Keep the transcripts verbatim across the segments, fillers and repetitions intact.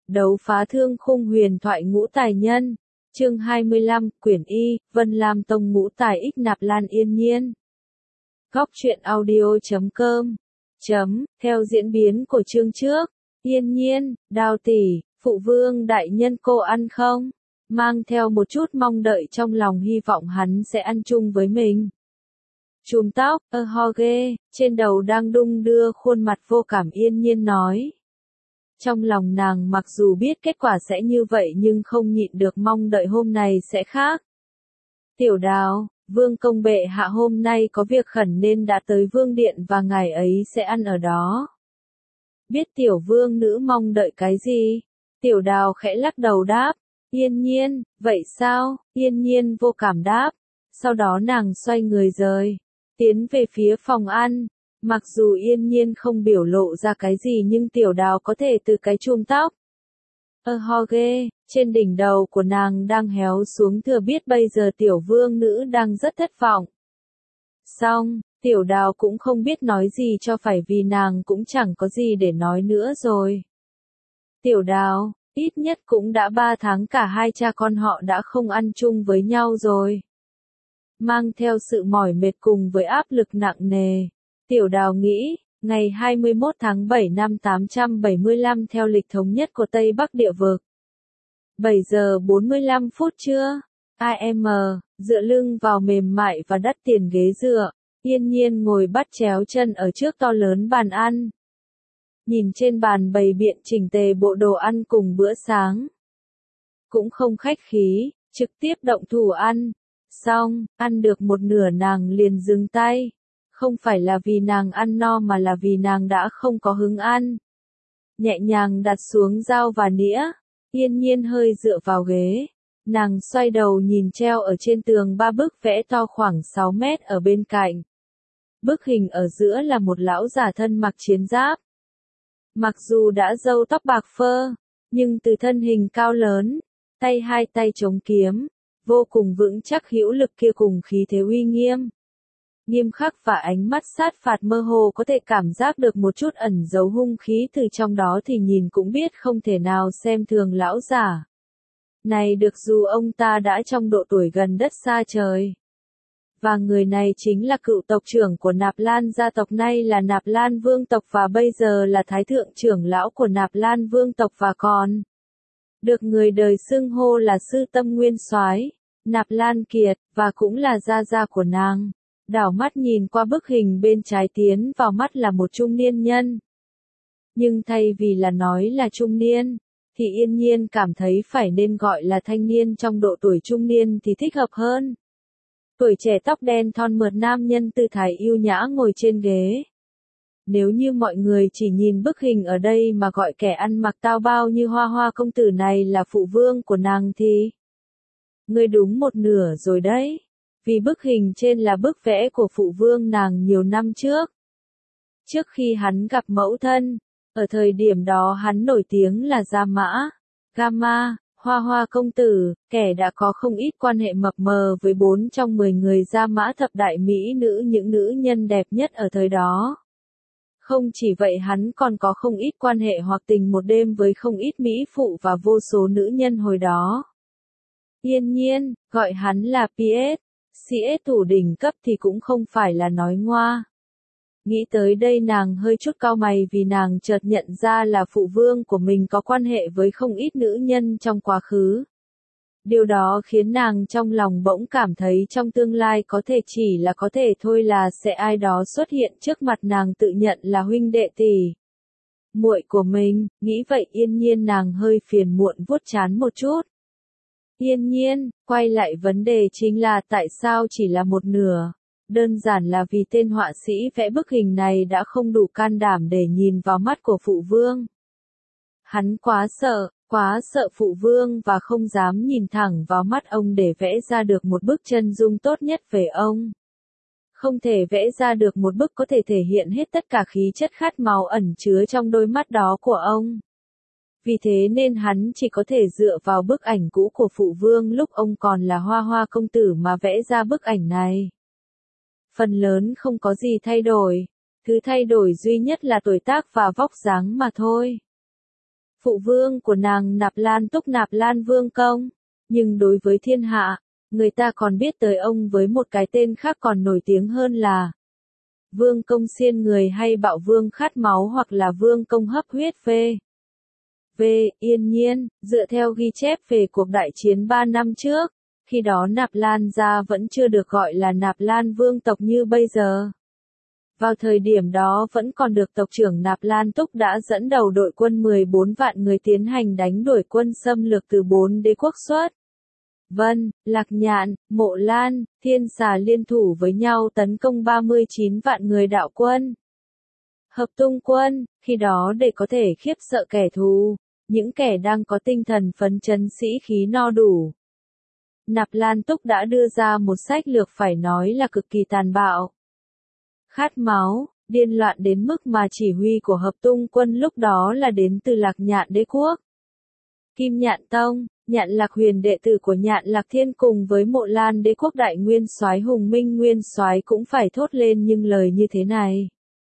Đấu phá thương khung huyền thoại ngũ tài nhân. Chương hai mươi lăm, quyển Y, Vân Lam Tông ngũ tài ích Nạp Lan Yên Nhiên. Góc truyện audio chấm com. Chấm, theo diễn biến của chương trước. Yên Nhiên, Đào tỷ, phụ vương đại nhân cô ăn không? Mang theo một chút mong đợi trong lòng hy vọng hắn sẽ ăn chung với mình. Chùm tóc, ơ ho ghê, trên đầu đang đung đưa khuôn mặt vô cảm Yên Nhiên nói. Trong lòng nàng mặc dù biết kết quả sẽ như vậy nhưng không nhịn được mong đợi hôm này sẽ khác. Tiểu Đào, vương công bệ hạ hôm nay có việc khẩn nên đã tới vương điện và ngài ấy sẽ ăn ở đó. Biết tiểu vương nữ mong đợi cái gì? Tiểu Đào khẽ lắc đầu đáp. Yên Nhiên, vậy sao? Yên Nhiên vô cảm đáp. Sau đó nàng xoay người rời, tiến về phía phòng ăn. Mặc dù Yên Nhiên không biểu lộ ra cái gì nhưng Tiểu Đào có thể từ cái chùm tóc. Ơ ho ghê, trên đỉnh đầu của nàng đang héo xuống thừa biết bây giờ tiểu vương nữ đang rất thất vọng. Xong, Tiểu Đào cũng không biết nói gì cho phải vì nàng cũng chẳng có gì để nói nữa rồi. Tiểu Đào, ít nhất cũng đã ba tháng cả hai cha con họ đã không ăn chung với nhau rồi. Mang theo sự mỏi mệt cùng với áp lực nặng nề. Tiểu Đào nghĩ, ngày hai mươi mốt tháng bảy năm tám trăm bảy mươi lăm theo lịch thống nhất của Tây Bắc địa vực. bảy giờ bốn mươi lăm phút trưa, a em, dựa lưng vào mềm mại và đắt tiền ghế dựa, Yên Nhiên ngồi bắt chéo chân ở trước to lớn bàn ăn. Nhìn trên bàn bày biện chỉnh tề bộ đồ ăn cùng bữa sáng. Cũng không khách khí, trực tiếp động thủ ăn. Xong, ăn được một nửa nàng liền dừng tay. Không phải là vì nàng ăn no mà là vì nàng đã không có hứng ăn. Nhẹ nhàng đặt xuống dao và nĩa, Yên Nhiên hơi dựa vào ghế. Nàng xoay đầu nhìn treo ở trên tường ba bức vẽ to khoảng sáu mét ở bên cạnh. Bức hình ở giữa là một lão giả thân mặc chiến giáp. Mặc dù đã râu tóc bạc phơ, nhưng từ thân hình cao lớn, tay hai tay chống kiếm, vô cùng vững chắc hữu lực kia cùng khí thế uy nghiêm. Nghiêm khắc và ánh mắt sát phạt mơ hồ có thể cảm giác được một chút ẩn giấu hung khí từ trong đó thì nhìn cũng biết không thể nào xem thường lão giả. Này được dù ông ta đã trong độ tuổi gần đất xa trời. Và người này chính là cựu tộc trưởng của Nạp Lan gia tộc nay là Nạp Lan vương tộc và bây giờ là thái thượng trưởng lão của Nạp Lan vương tộc và còn được người đời xưng hô là sư tâm nguyên soái, Nạp Lan Kiệt, và cũng là gia gia của nàng. Đảo mắt nhìn qua bức hình bên trái tiến vào mắt là một trung niên nhân. Nhưng thay vì là nói là trung niên, thì Yên Nhiên cảm thấy phải nên gọi là thanh niên trong độ tuổi trung niên thì thích hợp hơn. Tuổi trẻ tóc đen thon mượt nam nhân tư thái yêu nhã ngồi trên ghế. Nếu như mọi người chỉ nhìn bức hình ở đây mà gọi kẻ ăn mặc tao bao như Hoa Hoa công tử này là phụ vương của nàng thì... Ngươi đúng một nửa rồi đấy. Vì bức hình trên là bức vẽ của phụ vương nàng nhiều năm trước. Trước khi hắn gặp mẫu thân, ở thời điểm đó hắn nổi tiếng là Gia Mã, Gama, Hoa Hoa công tử, kẻ đã có không ít quan hệ mập mờ với bốn trong mười người Gia Mã thập đại mỹ nữ những nữ nhân đẹp nhất ở thời đó. Không chỉ vậy hắn còn có không ít quan hệ hoặc tình một đêm với không ít mỹ phụ và vô số nữ nhân hồi đó. Yên Nhiên, gọi hắn là pê ét. xê ét thủ đỉnh cấp thì cũng không phải là nói ngoa. Nghĩ tới đây nàng hơi chút cau mày vì nàng chợt nhận ra là phụ vương của mình có quan hệ với không ít nữ nhân trong quá khứ. Điều đó khiến nàng trong lòng bỗng cảm thấy trong tương lai có thể chỉ là có thể thôi là sẽ ai đó xuất hiện trước mặt nàng tự nhận là huynh đệ tỷ muội của mình. Nghĩ vậy Yên Nhiên nàng hơi phiền muộn vuốt trán một chút. Yên Nhiên, quay lại vấn đề chính là tại sao chỉ là một nửa. Đơn giản là vì tên họa sĩ vẽ bức hình này đã không đủ can đảm để nhìn vào mắt của phụ vương. Hắn quá sợ, quá sợ phụ vương và không dám nhìn thẳng vào mắt ông để vẽ ra được một bức chân dung tốt nhất về ông. Không thể vẽ ra được một bức có thể thể hiện hết tất cả khí chất khát máu ẩn chứa trong đôi mắt đó của ông. Vì thế nên hắn chỉ có thể dựa vào bức ảnh cũ của phụ vương lúc ông còn là Hoa Hoa công tử mà vẽ ra bức ảnh này. Phần lớn không có gì thay đổi, thứ thay đổi duy nhất là tuổi tác và vóc dáng mà thôi. phụ vương của nàng Nạp Lan Túc Nạp Lan Vương Công. Nhưng đối với thiên hạ, người ta còn biết tới ông với một cái tên khác còn nổi tiếng hơn là Vương Công xiên người hay Bạo Vương khát máu hoặc là Vương Công hấp huyết phê. V. Yên nhiên, dựa theo ghi chép về cuộc đại chiến ba năm trước, khi đó Nạp Lan gia vẫn chưa được gọi là Nạp Lan Vương tộc như bây giờ. Vào thời điểm đó vẫn còn được tộc trưởng Nạp Lan Túc đã dẫn đầu đội quân mười bốn vạn người tiến hành đánh đuổi quân xâm lược từ bốn đế quốc xuất. Vân, Lạc Nhạn, Mộ Lan, Thiên Xà liên thủ với nhau tấn công ba mươi chín vạn người đạo quân. Hợp tung quân, khi đó để có thể khiếp sợ kẻ thù, những kẻ đang có tinh thần phấn chấn sĩ khí no đủ. Nạp Lan Túc đã đưa ra một sách lược phải nói là cực kỳ tàn bạo. Khát máu, điên loạn đến mức mà chỉ huy của hợp tung quân lúc đó là đến từ Lạc Nhạn đế quốc. Kim Nhạn Tông, Nhạn Lạc Huyền đệ tử của Nhạn Lạc Thiên cùng với Mộ Lan đế quốc đại nguyên soái Hùng Minh nguyên soái cũng phải thốt lên những lời như thế này.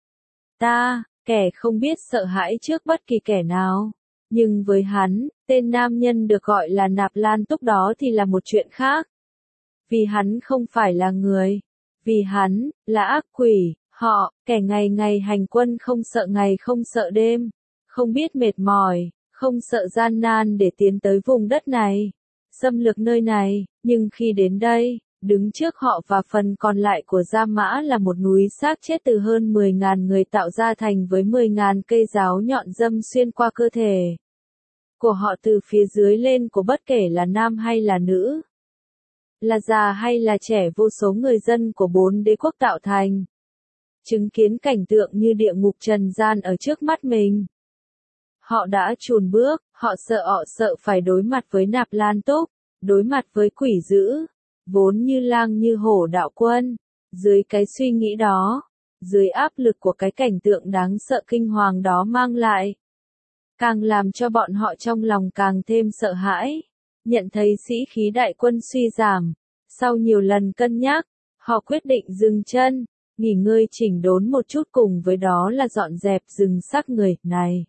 Ta, kẻ không biết sợ hãi trước bất kỳ kẻ nào. Nhưng với hắn, tên nam nhân được gọi là Nạp Lan Túc đó thì là một chuyện khác. Vì hắn không phải là người. Vì hắn, là ác quỷ, họ, kẻ ngày ngày hành quân không sợ ngày không sợ đêm, không biết mệt mỏi, không sợ gian nan để tiến tới vùng đất này, xâm lược nơi này, nhưng khi đến đây, đứng trước họ và phần còn lại của Gia Mã là một núi xác chết từ hơn mười nghìn người tạo ra thành với mười nghìn cây giáo nhọn đâm xuyên qua cơ thể của họ từ phía dưới lên của bất kể là nam hay là nữ, là già hay là trẻ, vô số người dân của bốn đế quốc tạo thành. Chứng kiến cảnh tượng như địa ngục trần gian ở trước mắt mình. Họ đã chùn bước, họ sợ họ sợ phải đối mặt với Nạp Lan Túc, đối mặt với quỷ dữ, vốn như lang như hổ đạo quân. Dưới cái suy nghĩ đó, dưới áp lực của cái cảnh tượng đáng sợ kinh hoàng đó mang lại, càng làm cho bọn họ trong lòng càng thêm sợ hãi. Nhận thấy sĩ khí đại quân suy giảm, sau nhiều lần cân nhắc, họ quyết định dừng chân, nghỉ ngơi chỉnh đốn một chút, cùng với đó là dọn dẹp rừng xác người này.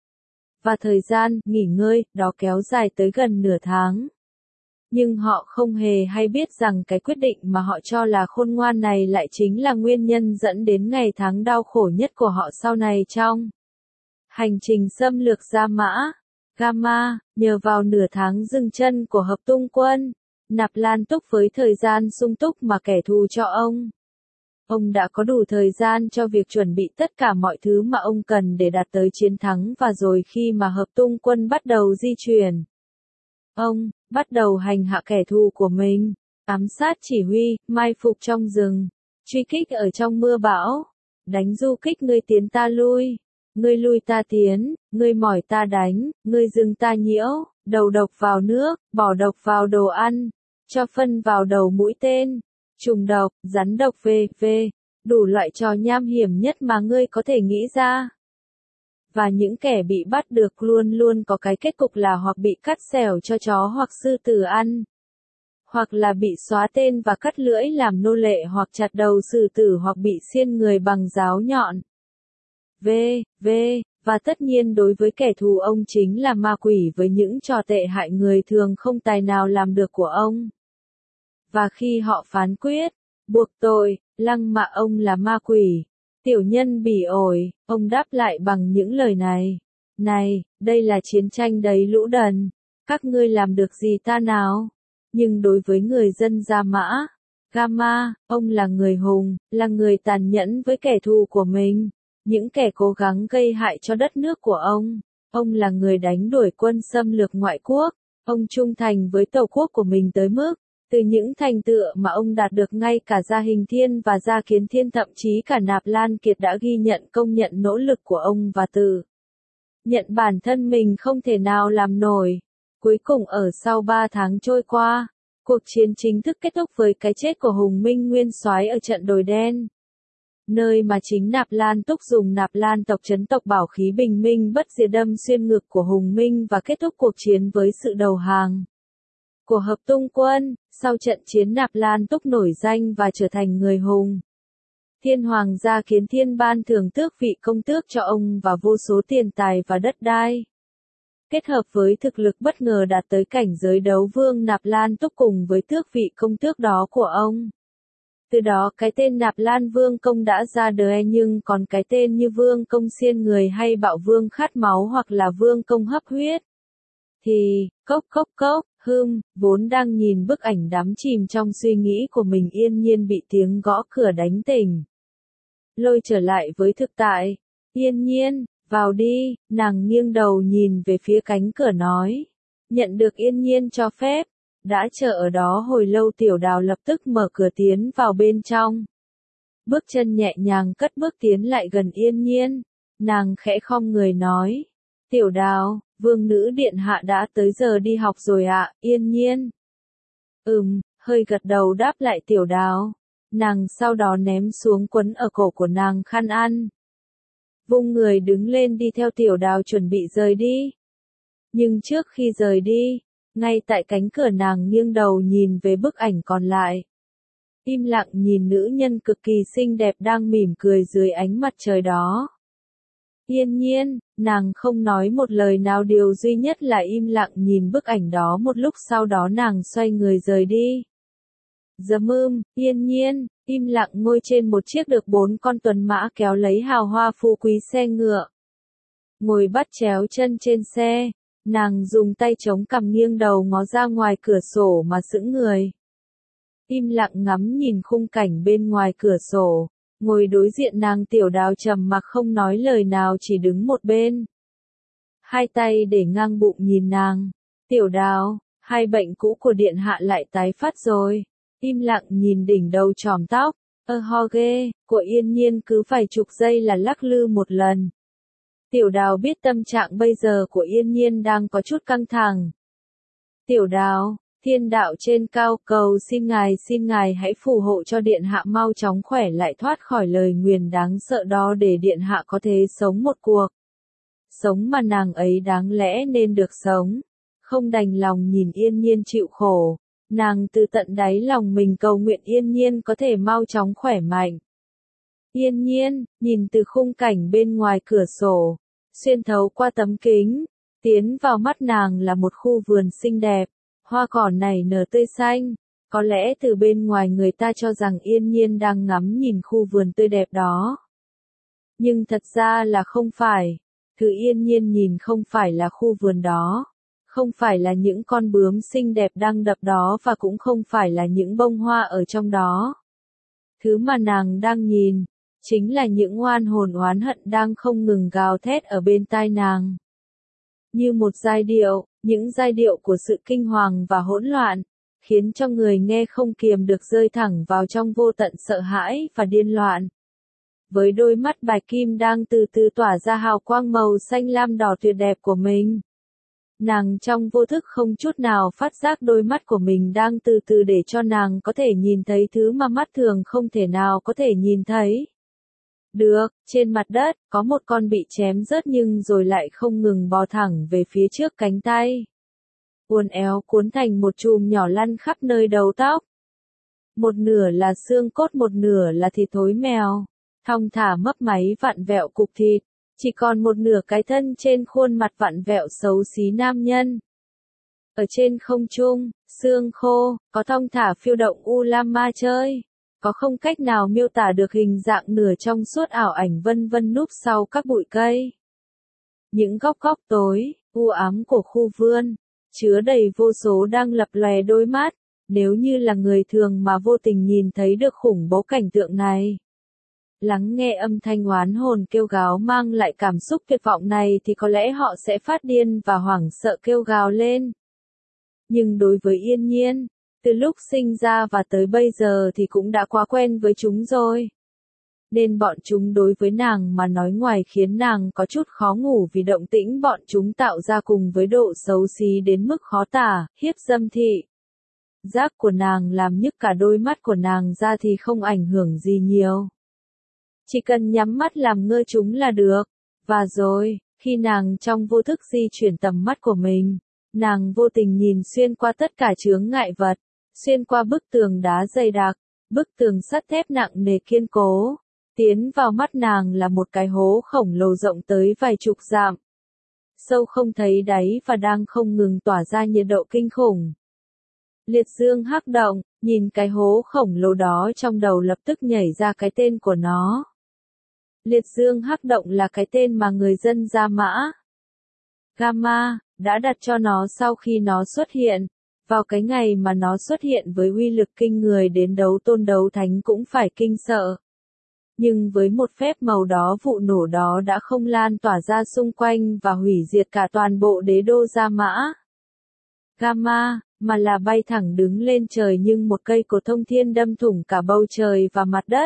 Và thời gian nghỉ ngơi đó kéo dài tới gần nửa tháng. Nhưng họ không hề hay biết rằng cái quyết định mà họ cho là khôn ngoan này lại chính là nguyên nhân dẫn đến ngày tháng đau khổ nhất của họ sau này trong hành trình xâm lược Gia Mã. Gamma, nhờ vào nửa tháng dừng chân của hợp tung quân, Nạp Lan Túc với thời gian sung túc mà kẻ thù cho ông. Ông đã có đủ thời gian cho việc chuẩn bị tất cả mọi thứ mà ông cần để đạt tới chiến thắng, và rồi khi mà hợp tung quân bắt đầu di chuyển, ông bắt đầu hành hạ kẻ thù của mình, ám sát chỉ huy, mai phục trong rừng, truy kích ở trong mưa bão, đánh du kích ngươi tiến ta lui. Ngươi lui ta tiến, ngươi mỏi ta đánh, ngươi dừng ta nhiễu, đầu độc vào nước, bỏ độc vào đồ ăn, cho phân vào đầu mũi tên, trùng độc, rắn độc về về, đủ loại trò nham hiểm nhất mà ngươi có thể nghĩ ra. Và những kẻ bị bắt được luôn luôn có cái kết cục là hoặc bị cắt xẻo cho chó hoặc sư tử ăn, hoặc là bị xóa tên và cắt lưỡi làm nô lệ, hoặc chặt đầu sư tử, hoặc bị xiên người bằng giáo nhọn. V, V, và tất nhiên đối với kẻ thù ông chính là ma quỷ với những trò tệ hại người thường không tài nào làm được của ông. Và khi họ phán quyết, buộc tội, lăng mạ ông là ma quỷ, tiểu nhân bỉ ổi, ông đáp lại bằng những lời này. Này, đây là chiến tranh đấy lũ đần, các ngươi làm được gì ta nào? Nhưng đối với người dân Gia Mã, Gamma, ông là người hùng, là người tàn nhẫn với kẻ thù của mình. Những kẻ cố gắng gây hại cho đất nước của ông, ông là người đánh đuổi quân xâm lược ngoại quốc, ông trung thành với tổ quốc của mình tới mức, từ những thành tựu mà ông đạt được ngay cả Gia Hình Thiên và Gia Kiến Thiên, thậm chí cả Nạp Lan Kiệt đã ghi nhận công nhận nỗ lực của ông và từ nhận bản thân mình không thể nào làm nổi. Cuối cùng ở sau ba tháng trôi qua, cuộc chiến chính thức kết thúc với cái chết của Hùng Minh nguyên soái ở trận đồi đen. Nơi mà chính Nạp Lan Túc dùng Nạp Lan tộc trấn tộc bảo khí bình minh bất diệt đâm xuyên ngực của Hùng Minh và kết thúc cuộc chiến với sự đầu hàng của hợp tung quân. Sau trận chiến, Nạp Lan Túc nổi danh và trở thành người hùng. Thiên hoàng Gia Kiến Thiên ban thưởng tước vị công tước cho ông và vô số tiền tài và đất đai. kết hợp với thực lực bất ngờ đạt tới cảnh giới đấu vương Nạp Lan Túc cùng với tước vị công tước đó của ông. Từ đó cái tên Nạp Lan Vương Công đã ra đời, nhưng còn cái tên như Vương Công xiên người hay Bạo Vương khát máu hoặc là Vương Công hấp huyết thì, cốc cốc cốc, hưm, vốn đang nhìn bức ảnh đắm chìm trong suy nghĩ của mình yên nhiên bị tiếng gõ cửa đánh tỉnh. Lôi trở lại với thực tại, yên nhiên, vào đi, nàng nghiêng đầu nhìn về phía cánh cửa nói. Nhận được yên nhiên cho phép, đã chờ ở đó hồi lâu Tiểu Đào lập tức mở cửa tiến vào bên trong. Bước chân nhẹ nhàng cất bước tiến lại gần yên nhiên, nàng khẽ khom người nói. Tiểu Đào, vương nữ điện hạ đã tới giờ đi học rồi ạ, à, yên nhiên. Ừm, hơi gật đầu đáp lại Tiểu Đào. Nàng sau đó ném xuống quấn ở cổ của nàng khăn ăn. Vung người đứng lên đi theo Tiểu Đào chuẩn bị rời đi. Nhưng trước khi rời đi, ngay tại cánh cửa nàng nghiêng đầu nhìn về bức ảnh còn lại. Im lặng nhìn nữ nhân cực kỳ xinh đẹp đang mỉm cười dưới ánh mặt trời đó. Yên nhiên, nàng không nói một lời nào, điều duy nhất là im lặng nhìn bức ảnh đó một lúc, sau đó nàng xoay người rời đi. Dầm ưm, yên nhiên, im lặng ngồi trên một chiếc được bốn con tuần mã kéo lấy hào hoa phú quý xe ngựa. Ngồi bắt chéo chân trên xe, nàng dùng tay chống cằm nghiêng đầu ngó ra ngoài cửa sổ mà sững người. Im lặng ngắm nhìn khung cảnh bên ngoài cửa sổ, ngồi đối diện nàng Tiểu Đào trầm mặc không nói lời nào, chỉ đứng một bên. Hai tay để ngang bụng nhìn nàng. Tiểu Đào, hai bệnh cũ của điện hạ lại tái phát rồi. Im lặng nhìn đỉnh đầu chòm tóc, ơ ho ghê, của yên nhiên cứ vài chục giây là lắc lư một lần. Tiểu Đào biết tâm trạng bây giờ của yên nhiên đang có chút căng thẳng. Tiểu Đào, thiên đạo trên cao, cầu xin ngài xin ngài hãy phù hộ cho điện hạ mau chóng khỏe lại, thoát khỏi lời nguyền đáng sợ đó, để điện hạ có thể sống một cuộc sống mà nàng ấy đáng lẽ nên được sống. Không đành lòng nhìn yên nhiên chịu khổ, nàng từ tận đáy lòng mình cầu nguyện yên nhiên có thể mau chóng khỏe mạnh. Yên nhiên, nhìn từ khung cảnh bên ngoài cửa sổ, xuyên thấu qua tấm kính, tiến vào mắt nàng là một khu vườn xinh đẹp, hoa cỏ nảy nở tươi xanh. Có lẽ từ bên ngoài người ta cho rằng yên nhiên đang ngắm nhìn khu vườn tươi đẹp đó. Nhưng thật ra là không phải. Thứ yên nhiên nhìn không phải là khu vườn đó. Không phải là những con bướm xinh đẹp đang đập đó, và cũng không phải là những bông hoa ở trong đó. Thứ mà nàng đang nhìn, chính là những oan hồn oán hận đang không ngừng gào thét ở bên tai nàng. Như một giai điệu, những giai điệu của sự kinh hoàng và hỗn loạn, khiến cho người nghe không kiềm được rơi thẳng vào trong vô tận sợ hãi và điên loạn. Với đôi mắt bạch kim đang từ từ tỏa ra hào quang màu xanh lam đỏ tuyệt đẹp của mình, nàng trong vô thức không chút nào phát giác đôi mắt của mình đang từ từ để cho nàng có thể nhìn thấy thứ mà mắt thường không thể nào có thể nhìn thấy. Được, trên mặt đất, có một con bị chém rớt nhưng rồi lại không ngừng bò thẳng về phía trước cánh tay. Uốn éo cuốn thành một chùm nhỏ lăn khắp nơi đầu tóc. Một nửa là xương cốt, một nửa là thịt thối mèo. Thong thả mấp máy vặn vẹo cục thịt. Chỉ còn một nửa cái thân trên khuôn mặt vặn vẹo xấu xí nam nhân. Ở trên không trung, xương khô, có thong thả phiêu động u lam ma chơi. Có không cách nào miêu tả được hình dạng nửa trong suốt ảo ảnh vân vân núp sau các bụi cây. Những góc góc tối, u ám của khu vườn, chứa đầy vô số đang lập lòe đôi mắt. Nếu như là người thường mà vô tình nhìn thấy được khủng bố cảnh tượng này, lắng nghe âm thanh oán hồn kêu gào mang lại cảm xúc tuyệt vọng này, thì có lẽ họ sẽ phát điên và hoảng sợ kêu gào lên. Nhưng đối với yên nhiên, từ lúc sinh ra và tới bây giờ thì cũng đã quá quen với chúng rồi. Nên bọn chúng đối với nàng mà nói, ngoài khiến nàng có chút khó ngủ vì động tĩnh bọn chúng tạo ra cùng với độ xấu xí đến mức khó tả, hiếp dâm thị giác của nàng làm nhức cả đôi mắt của nàng ra thì không ảnh hưởng gì nhiều. Chỉ cần nhắm mắt làm ngơ chúng là được. Và rồi, khi nàng trong vô thức di chuyển tầm mắt của mình, nàng vô tình nhìn xuyên qua tất cả chướng ngại vật, xuyên qua bức tường đá dày đặc, bức tường sắt thép nặng nề kiên cố. Tiến vào mắt nàng là một cái hố khổng lồ rộng tới vài chục dặm. sâu không thấy đáy và đang không ngừng tỏa ra nhiệt độ kinh khủng. Liệt dương hắc động, nhìn cái hố khổng lồ đó trong đầu lập tức nhảy ra cái tên của nó. Liệt dương hắc động là cái tên mà người dân Gia Mã Gamma đã đặt cho nó sau khi nó xuất hiện. Vào cái ngày mà nó xuất hiện với uy lực kinh người đến đấu tôn đấu thánh cũng phải kinh sợ. Nhưng với một phép màu đó, vụ nổ đó đã không lan tỏa ra xung quanh và hủy diệt cả toàn bộ đế đô Gia Mã Gamma, mà là bay thẳng đứng lên trời nhưng một cây cột thông thiên đâm thủng cả bầu trời và mặt đất.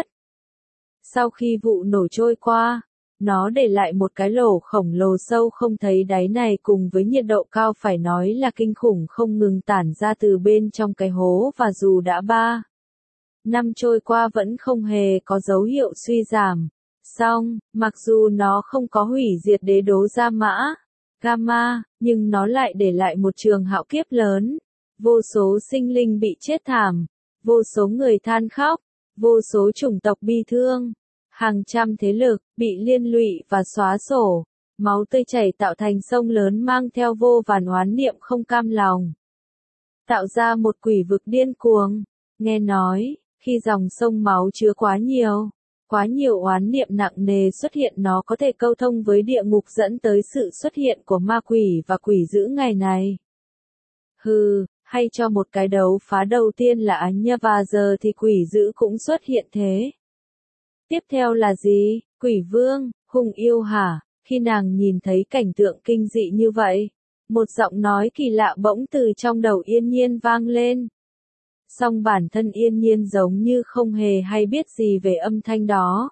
Sau khi vụ nổ trôi qua, nó để lại một cái lỗ khổng lồ sâu không thấy đáy này cùng với nhiệt độ cao phải nói là kinh khủng không ngừng tản ra từ bên trong cái hố, và dù đã ba năm trôi qua vẫn không hề có dấu hiệu suy giảm. Song, mặc dù nó không có hủy diệt đế đô Gia Mã Gamma, nhưng nó lại để lại một trường hạo kiếp lớn. Vô số sinh linh bị chết thảm, vô số người than khóc, vô số chủng tộc bi thương, hàng trăm thế lực bị liên lụy và xóa sổ, máu tươi chảy tạo thành sông lớn mang theo vô vàn oán niệm không cam lòng, tạo ra một quỷ vực điên cuồng. Nghe nói, khi dòng sông máu chứa quá nhiều, quá nhiều oán niệm nặng nề xuất hiện, nó có thể câu thông với địa ngục dẫn tới sự xuất hiện của ma quỷ và quỷ dữ ngày này. Hừ, hay cho một cái đấu phá đầu tiên là Ánh Nha và giờ thì quỷ dữ cũng xuất hiện thế. Tiếp theo là gì? Quỷ vương, hung yêu hả? Khi nàng nhìn thấy cảnh tượng kinh dị như vậy, một giọng nói kỳ lạ bỗng từ trong đầu Yên Nhiên vang lên. Song bản thân Yên Nhiên giống như không hề hay biết gì về âm thanh đó.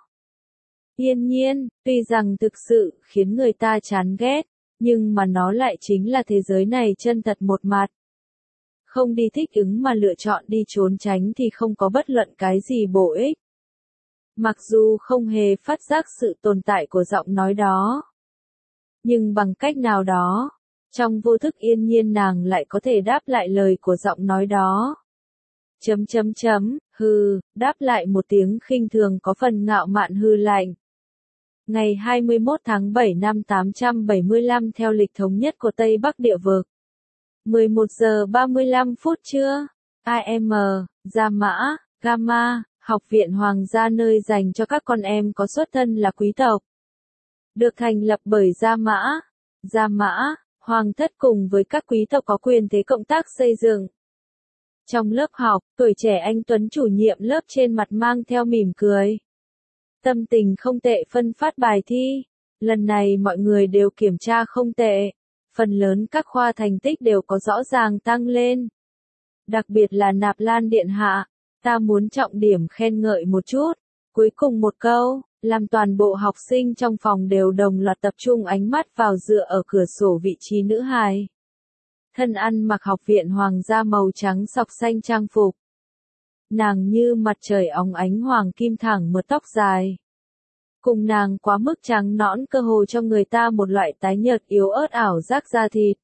Yên Nhiên, tuy rằng thực sự khiến người ta chán ghét, nhưng mà nó lại chính là thế giới này chân thật một mặt. Không đi thích ứng mà lựa chọn đi trốn tránh thì không có bất luận cái gì bổ ích. Mặc dù không hề phát giác sự tồn tại của giọng nói đó, nhưng bằng cách nào đó, trong vô thức Yên Nhiên nàng lại có thể đáp lại lời của giọng nói đó. Chấm chấm chấm, hừ, đáp lại một tiếng khinh thường có phần ngạo mạn hư lạnh. Ngày hai mươi mốt tháng bảy năm tám trăm bảy mươi lăm theo lịch thống nhất của Tây Bắc Địa Vực. mười một giờ ba mươi lăm phút trưa, i em, Gia Mã Gamma, học viện hoàng gia nơi dành cho các con em có xuất thân là quý tộc. Được thành lập bởi Gia Mã, Gia Mã, hoàng thất cùng với các quý tộc có quyền thế cộng tác xây dựng. Trong lớp học, tuổi trẻ anh Tuấn chủ nhiệm lớp trên mặt mang theo mỉm cười. Tâm tình không tệ phân phát bài thi. Lần này mọi người đều kiểm tra không tệ. Phần lớn các khoa thành tích đều có rõ ràng tăng lên. Đặc biệt là Nạp Lan điện hạ, ta muốn trọng điểm khen ngợi một chút. Cuối cùng một câu, làm toàn bộ học sinh trong phòng đều đồng loạt tập trung ánh mắt vào dựa ở cửa sổ vị trí nữ hài. Thân ăn mặc học viện hoàng gia màu trắng sọc xanh trang phục. Nàng như mặt trời óng ánh hoàng kim thẳng mượt tóc dài. Cùng nàng quá mức trắng nõn cơ hồ cho người ta một loại tái nhợt yếu ớt ảo giác da thịt.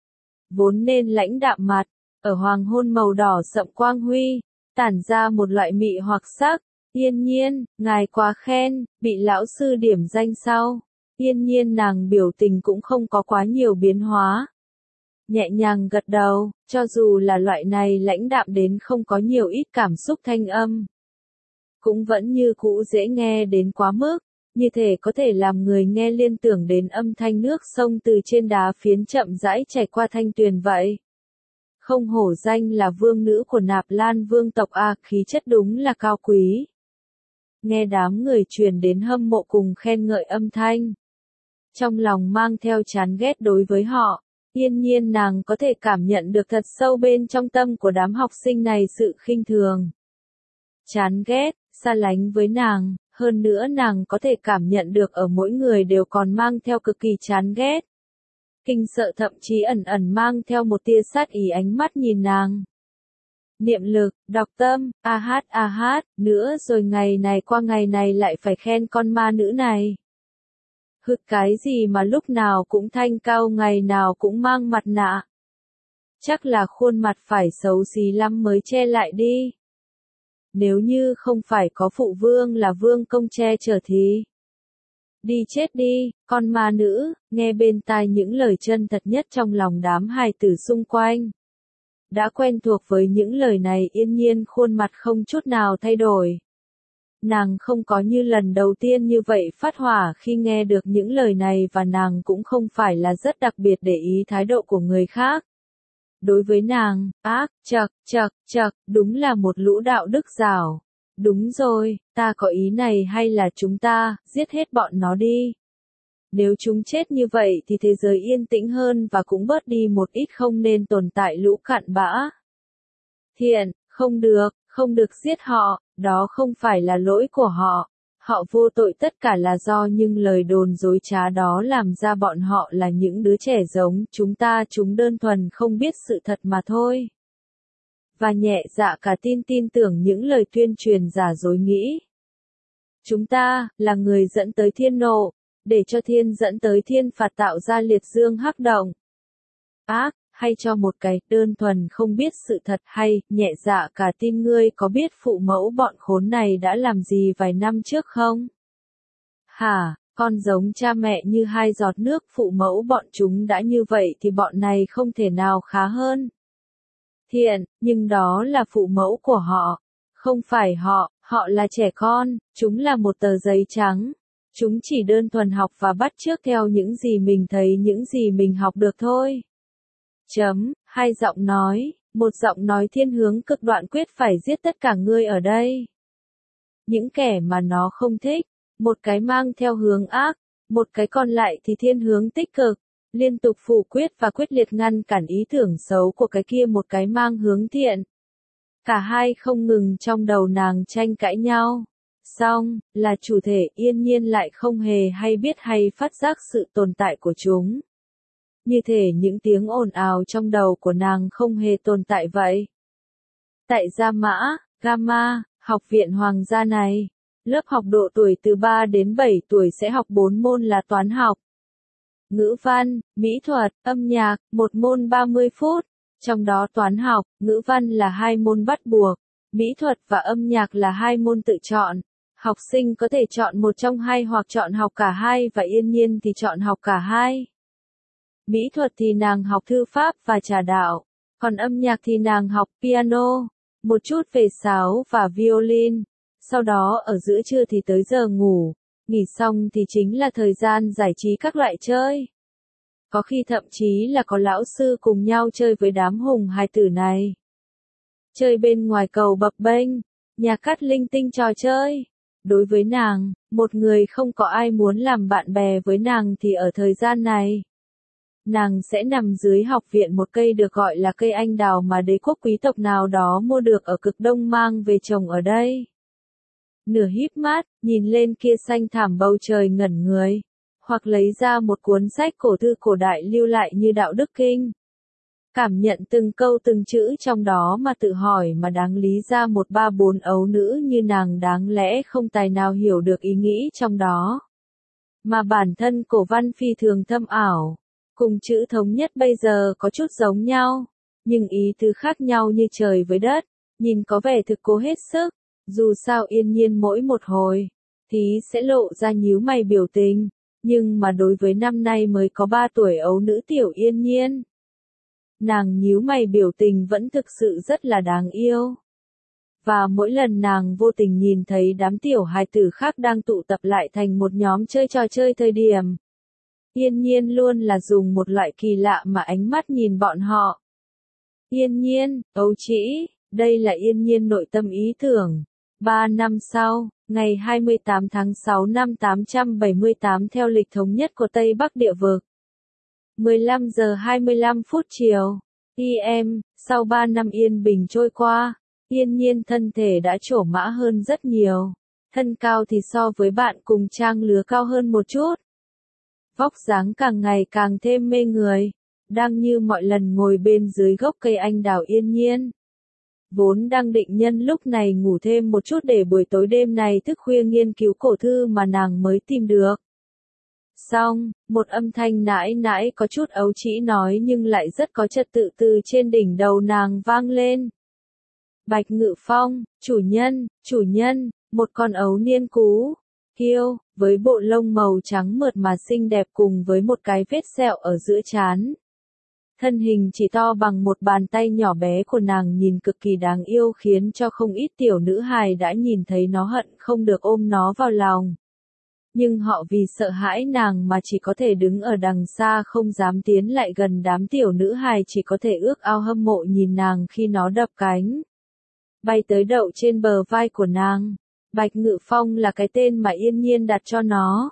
Vốn nên lãnh đạm mặt, ở hoàng hôn màu đỏ sậm quang huy, tản ra một loại mị hoặc sắc. Yên Nhiên, ngài quá khen, bị lão sư điểm danh sau. Yên Nhiên nàng biểu tình cũng không có quá nhiều biến hóa. Nhẹ nhàng gật đầu, cho dù là loại này lãnh đạm đến không có nhiều ít cảm xúc thanh âm. Cũng vẫn như cũ dễ nghe đến quá mức, như thể có thể làm người nghe liên tưởng đến âm thanh nước sông từ trên đá phiến chậm rãi chảy qua thanh tuyền vậy. Không hổ danh là vương nữ của Nạp Lan vương tộc a, khí chất đúng là cao quý. Nghe đám người truyền đến hâm mộ cùng khen ngợi âm thanh. Trong lòng mang theo chán ghét đối với họ. Yên Nhiên nàng có thể cảm nhận được thật sâu bên trong tâm của đám học sinh này sự khinh thường. Chán ghét, xa lánh với nàng, hơn nữa nàng có thể cảm nhận được ở mỗi người đều còn mang theo cực kỳ chán ghét. Kinh sợ thậm chí ẩn ẩn mang theo một tia sát ý ánh mắt nhìn nàng. Niệm lực, đọc tâm, a hát a hát, nữa rồi ngày này qua ngày này lại phải khen con ma nữ này. Hực cái gì mà lúc nào cũng thanh cao ngày nào cũng mang mặt nạ. Chắc là khuôn mặt phải xấu xí lắm mới che lại đi. Nếu như không phải có phụ vương là vương công che chở thì. Đi chết đi, con ma nữ, nghe bên tai những lời chân thật nhất trong lòng đám hài tử xung quanh. Đã quen thuộc với những lời này, Yên Nhiên khuôn mặt không chút nào thay đổi. Nàng không có như lần đầu tiên như vậy phát hỏa khi nghe được những lời này, và nàng cũng không phải là rất đặc biệt để ý thái độ của người khác. Đối với nàng, ác, chậc, chậc, chậc, đúng là một lũ đạo đức rào. Đúng rồi, ta có ý này, hay là chúng ta, giết hết bọn nó đi. Nếu chúng chết như vậy thì thế giới yên tĩnh hơn và cũng bớt đi một ít không nên tồn tại lũ cặn bã. Thiện, không được, không được giết họ, đó không phải là lỗi của họ. Họ vô tội, tất cả là do những lời đồn dối trá đó làm ra bọn họ là những đứa trẻ giống chúng ta, chúng đơn thuần không biết sự thật mà thôi. Và nhẹ dạ cả tin tin tưởng những lời tuyên truyền giả dối, nghĩ chúng ta là người dẫn tới thiên nộ, để cho thiên dẫn tới thiên phạt, tạo ra liệt dương hắc động. Ác, hay cho một cái đơn thuần không biết sự thật, hay nhẹ dạ cả tin. Ngươi có biết phụ mẫu bọn khốn này đã làm gì vài năm trước không? Hả, con giống cha mẹ như hai giọt nước, phụ mẫu bọn chúng đã như vậy thì bọn này không thể nào khá hơn. Thiện, nhưng đó là phụ mẫu của họ, không phải họ, họ là trẻ con, chúng là một tờ giấy trắng. Chúng chỉ đơn thuần học và bắt chước theo những gì mình thấy, những gì mình học được thôi. Chấm, hai giọng nói, một giọng nói thiên hướng cực đoạn quyết phải giết tất cả ngươi ở đây. Những kẻ mà nó không thích, một cái mang theo hướng ác, một cái còn lại thì thiên hướng tích cực, liên tục phủ quyết và quyết liệt ngăn cản ý tưởng xấu của cái kia, một cái mang hướng thiện. Cả hai không ngừng trong đầu nàng tranh cãi nhau. Xong, là chủ thể, Yên Nhiên lại không hề hay biết hay phát giác sự tồn tại của chúng. Như thể những tiếng ồn ào trong đầu của nàng không hề tồn tại vậy. Tại Gia Mã, Gamma, học viện hoàng gia này, lớp học độ tuổi từ ba đến bảy tuổi sẽ học bốn môn là toán học, ngữ văn, mỹ thuật, âm nhạc, một môn ba mươi phút. Trong đó toán học, ngữ văn là hai môn bắt buộc, mỹ thuật và âm nhạc là hai môn tự chọn. Học sinh có thể chọn một trong hai hoặc chọn học cả hai, và Yên Nhiên thì chọn học cả hai. Mỹ thuật thì nàng học thư pháp và trà đạo, còn âm nhạc thì nàng học piano, một chút về sáo và violin. Sau đó ở giữa trưa thì tới giờ ngủ, nghỉ xong thì chính là thời gian giải trí các loại chơi. Có khi thậm chí là có lão sư cùng nhau chơi với đám hùng hài tử này. Chơi bên ngoài cầu bập bênh, nhà cắt linh tinh trò chơi. Đối với nàng, một người không có ai muốn làm bạn bè với nàng thì ở thời gian này, nàng sẽ nằm dưới học viện một cây được gọi là cây anh đào mà đế quốc quý tộc nào đó mua được ở cực đông mang về trồng ở đây. Nửa híp mắt, nhìn lên kia xanh thảm bầu trời ngẩn người, hoặc lấy ra một cuốn sách cổ thư cổ đại lưu lại như Đạo Đức Kinh. Cảm nhận từng câu từng chữ trong đó mà tự hỏi mà đáng lý ra một ba bốn ấu nữ như nàng đáng lẽ không tài nào hiểu được ý nghĩ trong đó. Mà bản thân cổ văn phi thường thâm ảo, cùng chữ thống nhất bây giờ có chút giống nhau, nhưng ý tứ khác nhau như trời với đất, nhìn có vẻ thực cố hết sức. Dù sao Yên Nhiên mỗi một hồi, thì sẽ lộ ra nhíu mày biểu tình, nhưng mà đối với năm nay mới có ba tuổi ấu nữ tiểu Yên Nhiên, nàng nhíu mày biểu tình vẫn thực sự rất là đáng yêu. Và mỗi lần nàng vô tình nhìn thấy đám tiểu hài tử khác đang tụ tập lại thành một nhóm chơi trò chơi thời điểm, Yên Nhiên luôn là dùng một loại kỳ lạ mà ánh mắt nhìn bọn họ. Yên Nhiên, ấu trĩ, đây là Yên Nhiên nội tâm ý tưởng. Ba năm sau, ngày hai mươi tám tháng sáu năm tám trăm bảy mươi tám theo lịch thống nhất của Tây Bắc địa vực. mười lăm giờ hai mươi lăm phút chiều. i em, sau ba năm yên bình trôi qua, Yên Nhiên thân thể đã trổ mã hơn rất nhiều. Thân cao thì so với bạn cùng trang lứa cao hơn một chút. Vóc dáng càng ngày càng thêm mê người. Đang như mọi lần ngồi bên dưới gốc cây anh đào Yên Nhiên vốn đang định nhân lúc này ngủ thêm một chút để buổi tối đêm này thức khuya nghiên cứu cổ thư mà nàng mới tìm được. Xong, một âm thanh nãi nãi có chút ấu trĩ nói nhưng lại rất có trật tự từ trên đỉnh đầu nàng vang lên. Bạch Ngự Phong, chủ nhân, chủ nhân, một con ấu niên cú. kiêu, với bộ lông màu trắng mượt mà xinh đẹp cùng với một cái vết sẹo ở giữa trán. Thân hình chỉ to bằng một bàn tay nhỏ bé của nàng nhìn cực kỳ đáng yêu khiến cho không ít tiểu nữ hài đã nhìn thấy nó hận không được ôm nó vào lòng. Nhưng họ vì sợ hãi nàng mà chỉ có thể đứng ở đằng xa không dám tiến lại gần, đám tiểu nữ hài chỉ có thể ước ao hâm mộ nhìn nàng khi nó đập cánh bay tới đậu trên bờ vai của nàng. Bạch Ngự Phong là cái tên mà Yên Nhiên đặt cho nó.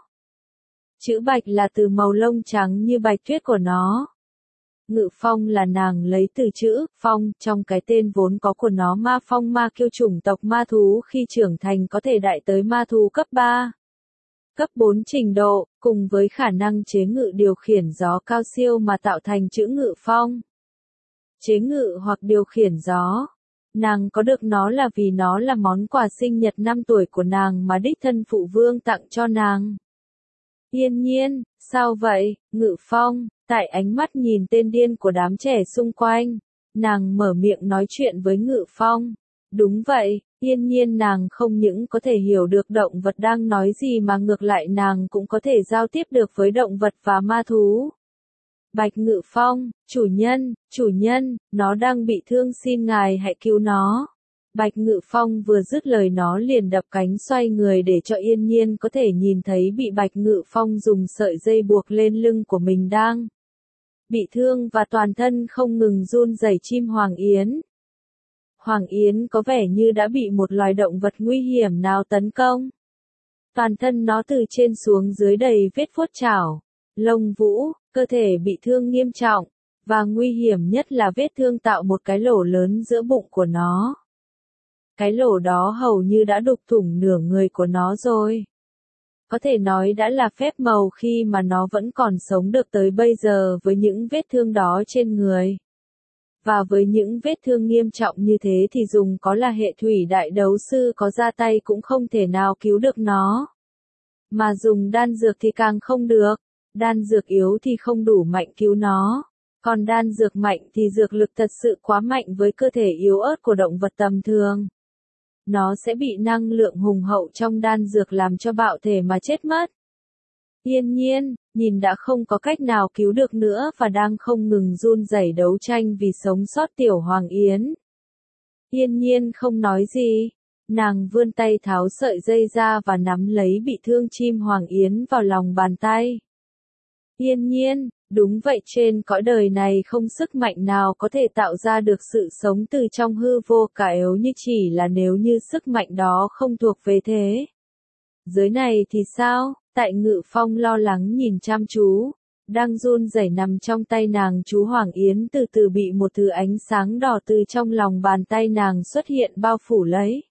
Chữ Bạch là từ màu lông trắng như bạch tuyết của nó. Ngự Phong là nàng lấy từ chữ Phong trong cái tên vốn có của nó. Ma Phong ma kiêu chủng tộc ma thú khi trưởng thành có thể đại tới ma thú cấp ba, cấp bốn trình độ, cùng với khả năng chế ngự điều khiển gió cao siêu mà tạo thành chữ Ngự Phong. Chế ngự hoặc điều khiển gió. Nàng có được nó là vì nó là món quà sinh nhật năm tuổi của nàng mà đích thân phụ vương tặng cho nàng. Yên Nhiên, sao vậy, Ngự Phong? Tại ánh mắt nhìn tên điên của đám trẻ xung quanh, nàng mở miệng nói chuyện với Ngự Phong. Đúng vậy, Yên Nhiên nàng không những có thể hiểu được động vật đang nói gì mà ngược lại nàng cũng có thể giao tiếp được với động vật và ma thú. Bạch Ngự Phong, chủ nhân, chủ nhân, nó đang bị thương xin ngài hãy cứu nó. Bạch Ngự Phong vừa dứt lời nó liền đập cánh xoay người để cho Yên Nhiên có thể nhìn thấy bị Bạch Ngự Phong dùng sợi dây buộc lên lưng của mình đang bị thương và toàn thân không ngừng run rẩy chim Hoàng Yến. Hoàng Yến có vẻ như đã bị một loài động vật nguy hiểm nào tấn công. Toàn thân nó từ trên xuống dưới đầy vết vuốt chảo, lông vũ, cơ thể bị thương nghiêm trọng, và nguy hiểm nhất là vết thương tạo một cái lỗ lớn giữa bụng của nó. Cái lỗ đó hầu như đã đục thủng nửa người của nó rồi. Có thể nói đã là phép màu khi mà nó vẫn còn sống được tới bây giờ với những vết thương đó trên người. Và với những vết thương nghiêm trọng như thế thì dùng có là hệ thủy đại đấu sư có ra tay cũng không thể nào cứu được nó. Mà dùng đan dược thì càng không được. Đan dược yếu thì không đủ mạnh cứu nó. Còn đan dược mạnh thì dược lực thật sự quá mạnh với cơ thể yếu ớt của động vật tầm thường. Nó sẽ bị năng lượng hùng hậu trong đan dược làm cho bạo thể mà chết mất. Yên Nhiên, nhìn đã không có cách nào cứu được nữa và đang không ngừng run rẩy đấu tranh vì sống sót tiểu Hoàng Yến. Yên Nhiên không nói gì. Nàng vươn tay tháo sợi dây ra và nắm lấy bị thương chim Hoàng Yến vào lòng bàn tay. Yên Nhiên, đúng vậy, trên cõi đời này không sức mạnh nào có thể tạo ra được sự sống từ trong hư vô cả yếu như chỉ là nếu như sức mạnh đó không thuộc về thế giới này thì sao? Tại Ngự Phong lo lắng nhìn chăm chú, đang run rẩy nằm trong tay nàng chú Hoàng Yến từ từ bị một thứ ánh sáng đỏ từ trong lòng bàn tay nàng xuất hiện bao phủ lấy.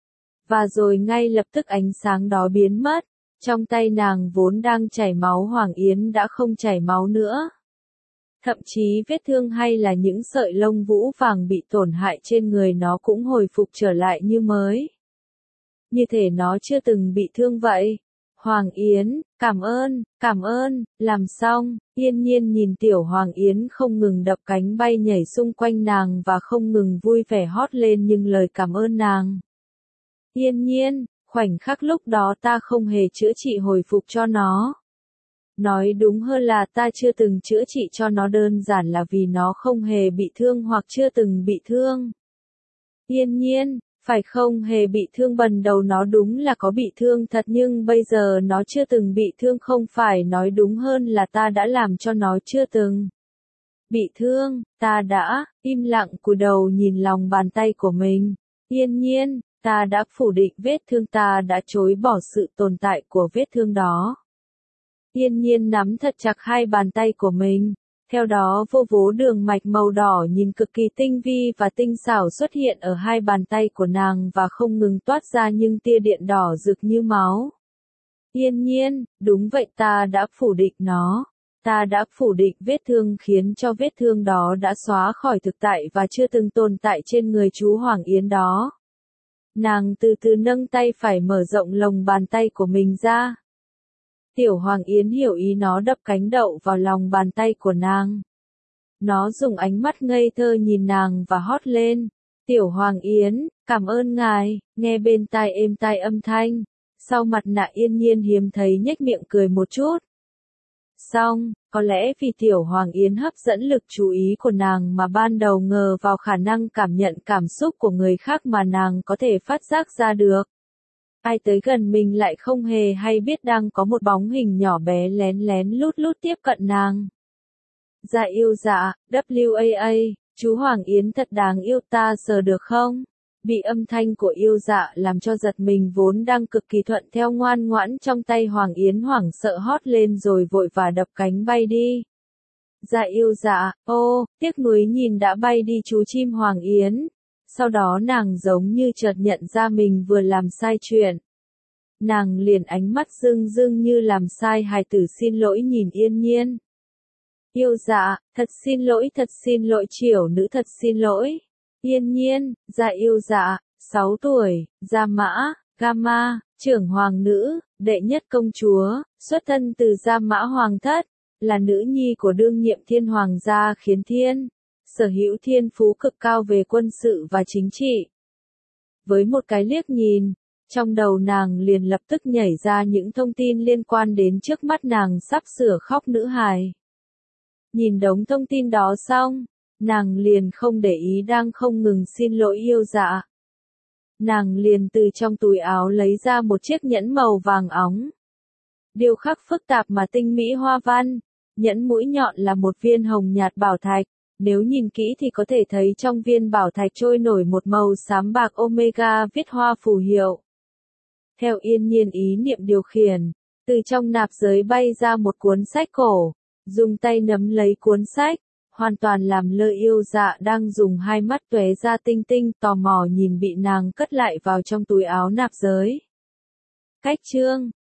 Và rồi ngay lập tức ánh sáng đó biến mất. Trong tay nàng vốn đang chảy máu Hoàng Yến đã không chảy máu nữa. Thậm chí vết thương hay là những sợi lông vũ vàng bị tổn hại trên người nó cũng hồi phục trở lại như mới. Như thể nó chưa từng bị thương vậy. Hoàng Yến, cảm ơn, cảm ơn, làm xong, Yên Nhiên nhìn tiểu Hoàng Yến không ngừng đập cánh bay nhảy xung quanh nàng và không ngừng vui vẻ hót lên những lời cảm ơn nàng. Yên Nhiên, khoảnh khắc lúc đó ta không hề chữa trị hồi phục cho nó. Nói đúng hơn là ta chưa từng chữa trị cho nó, đơn giản là vì nó không hề bị thương hoặc chưa từng bị thương. Yên Nhiên, phải không hề bị thương, bần đầu nó đúng là có bị thương thật nhưng bây giờ nó chưa từng bị thương, không phải nói đúng hơn là ta đã làm cho nó chưa từng bị thương. Ta đã im lặng cúi đầu nhìn lòng bàn tay của mình. Yên Nhiên, ta đã phủ định vết thương, ta đã chối bỏ sự tồn tại của vết thương đó. Yên Nhiên nắm thật chặt hai bàn tay của mình. Theo đó vô vố đường mạch màu đỏ nhìn cực kỳ tinh vi và tinh xảo xuất hiện ở hai bàn tay của nàng và không ngừng toát ra những tia điện đỏ rực như máu. Yên Nhiên, đúng vậy, ta đã phủ định nó. Ta đã phủ định vết thương khiến cho vết thương đó đã xóa khỏi thực tại và chưa từng tồn tại trên người chú Hoàng Yến đó. Nàng từ từ nâng tay phải mở rộng lòng bàn tay của mình ra. Tiểu Hoàng Yến hiểu ý, nó đập cánh đậu vào lòng bàn tay của nàng. Nó dùng ánh mắt ngây thơ nhìn nàng và hót lên. Tiểu Hoàng Yến, cảm ơn ngài, nghe bên tai êm tai âm thanh. Sau mặt nạ Yên Nhiên hiếm thấy nhếch miệng cười một chút. Xong, có lẽ vì Tiểu Hoàng Yến hấp dẫn lực chú ý của nàng mà ban đầu ngờ vào khả năng cảm nhận cảm xúc của người khác mà nàng có thể phát giác ra được. Ai tới gần mình lại không hề hay biết đang có một bóng hình nhỏ bé lén lén lút lút tiếp cận nàng. Dạ yêu dạ, W A A, chú Hoàng Yến thật đáng yêu, ta sờ được không? Bị âm thanh của yêu dạ làm cho giật mình vốn đang cực kỳ thuận theo ngoan ngoãn trong tay Hoàng Yến hoảng sợ hót lên rồi vội và đập cánh bay đi. Dạ yêu dạ, ô, tiếc nuối nhìn đã bay đi chú chim Hoàng Yến. Sau đó nàng giống như chợt nhận ra mình vừa làm sai chuyện. Nàng liền ánh mắt rưng rưng như làm sai hài tử xin lỗi nhìn Yên Nhiên. Yêu dạ, thật xin lỗi thật xin lỗi triểu nữ thật xin lỗi. Yên Nhiên, dạ yêu dạ, sáu tuổi, Gia Mã, Gama, trưởng hoàng nữ, đệ nhất công chúa, xuất thân từ Gia Mã hoàng thất, là nữ nhi của đương nhiệm thiên hoàng gia Khiến Thiên, sở hữu thiên phú cực cao về quân sự và chính trị. Với một cái liếc nhìn, trong đầu nàng liền lập tức nhảy ra những thông tin liên quan đến trước mắt nàng sắp sửa khóc nữ hài. Nhìn đống thông tin đó xong, nàng liền không để ý đang không ngừng xin lỗi yêu dạ. Nàng liền từ trong túi áo lấy ra một chiếc nhẫn màu vàng óng. Điêu khắc phức tạp mà tinh mỹ hoa văn, nhẫn mũi nhọn là một viên hồng nhạt bảo thạch, nếu nhìn kỹ thì có thể thấy trong viên bảo thạch trôi nổi một màu xám bạc omega viết hoa phù hiệu. Theo Yên Nhiên ý niệm điều khiển, từ trong nạp giới bay ra một cuốn sách cổ, dùng tay nắm lấy cuốn sách, hoàn toàn làm lơ yêu dạ đang dùng hai mắt tóe ra tinh tinh tò mò nhìn bị nàng cất lại vào trong túi áo nạp giới. Cách chương